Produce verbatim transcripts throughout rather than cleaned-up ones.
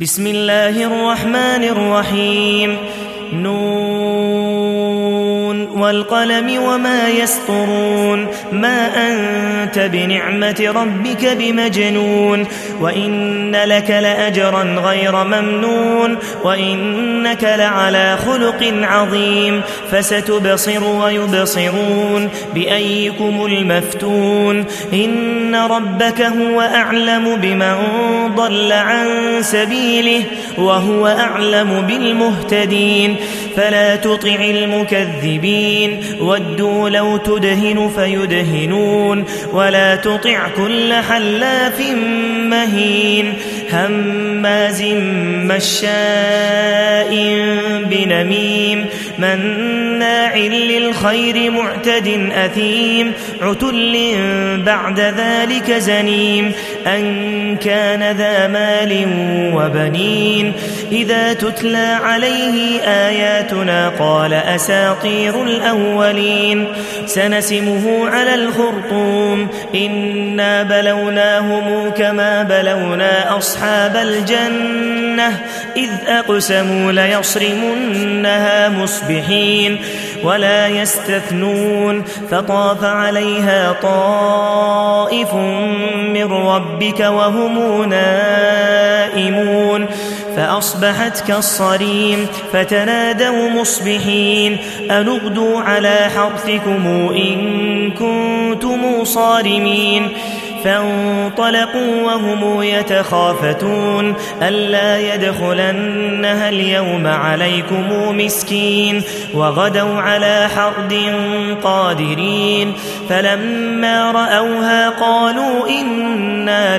بسم الله الرحمن الرحيم نون والقلم وما يسطرون ما أنت بنعمة ربك بمجنون وإن لك لأجرا غير ممنون وإنك لعلى خلق عظيم فستبصر ويبصرون بأيكم المفتون إن ربك هو أعلم بمن ضل عن سبيله وهو أعلم بالمهتدين فلا تطع المكذبين ودوا لو تدهن فيدهنون ولا تطع كل حلاف مهين هماز مشاء بنميم مناع للخير معتد أثيم عتل بعد ذلك زنيم أن كان ذا مال وبنين إذا تتلى عليه آياتنا قال أساطير الأولين سنسمه على الخرطوم إنا بلوناهم كما بلونا أصحاب الجنة إذ أقسموا ليصرمنها مصبحين ولا يستثنون فطاف عليها طائف من ربك وهم نائمون فأصبحت كالصريم فتنادوا مصبحين أن اغدوا على حرثكم إن كنتم صارمين فانطلقوا وهم يتخافتون ألا يدخلنها اليوم عليكم مسكين وغدوا على حرد قادرين فلما رأوها قالوا إنا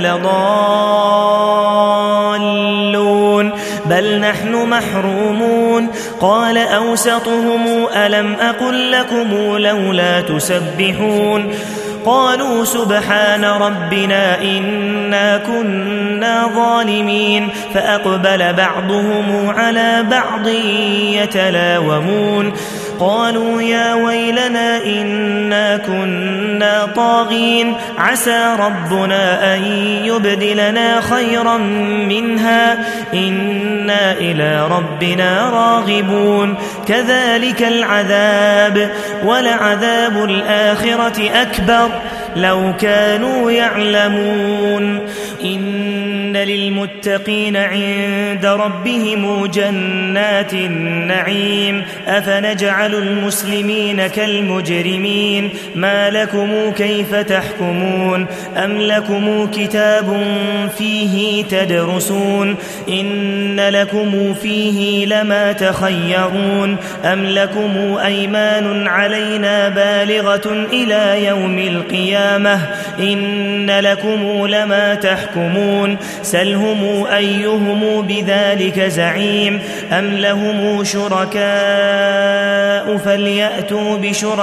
لضالون بل نحن محرومون قال أوسطهم ألم أقل لكم لولا تسبحون قالوا سبحان ربنا إنا كنا ظالمين فأقبل بعضهم على بعض يتلاومون قالوا يا ويلنا إنا كنا طاغين عسى ربنا أن يبدلنا خيرا منها إنا إلى ربنا راغبون كذلك العذاب ولعذاب الآخرة أكبر لو كانوا يعلمون إن للمتقين عند ربهم جنات النعيم أفنجعل المسلمين كالمجرمين ما لكم كيف تحكمون أم لكم كتاب فيه تدرسون إن لكم فيه لما تخيرون أم لكم أيمان علينا بالغة إلى يوم القيامة إن لكم لما تحكمون سلهم أيهم بذلك زعيم أم لهم شركاء فليأتوا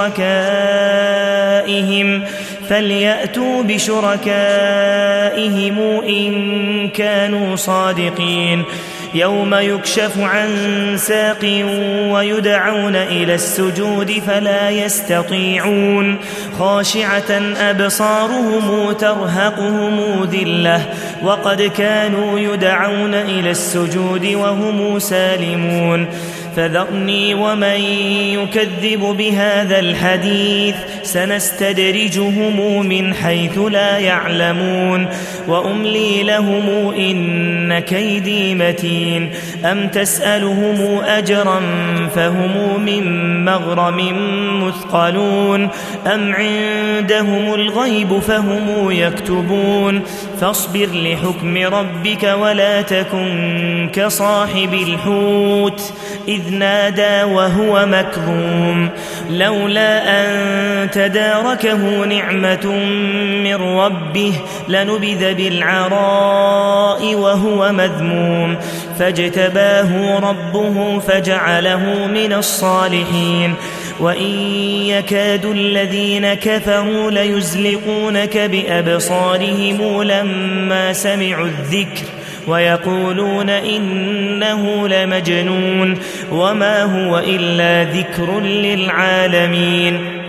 بشركائهم فليأتوا بشركائهم إن كانوا صادقين يوم يكشف عن ساق ويدعون إلى السجود فلا يستطيعون خاشعة أبصارهم ترهقهم ذلة وقد كانوا يدعون إلى السجود وهم سالمون فذرني ومن يكذب بهذا الحديث سنستدرجهم من حيث لا يعلمون وأملي لهم إن كيدي متين أم تسألهم أجرا فهم من مغرم مثقلون أم عندهم الغيب فهم يكتبون فاصبر لحكم ربك ولا تكن كصاحب الحوت إذ نادى وهو مكظوم لولا أن تداركه نعمة من ربه لنبذ بالعراء وهو مذموم فاجتباه ربه فجعله من الصالحين وإن يكاد الذين كفروا ليزلقونك بأبصارهم لما سمعوا الذكر ويقولون إنه لمجنون وما هو إلا ذكر للعالمين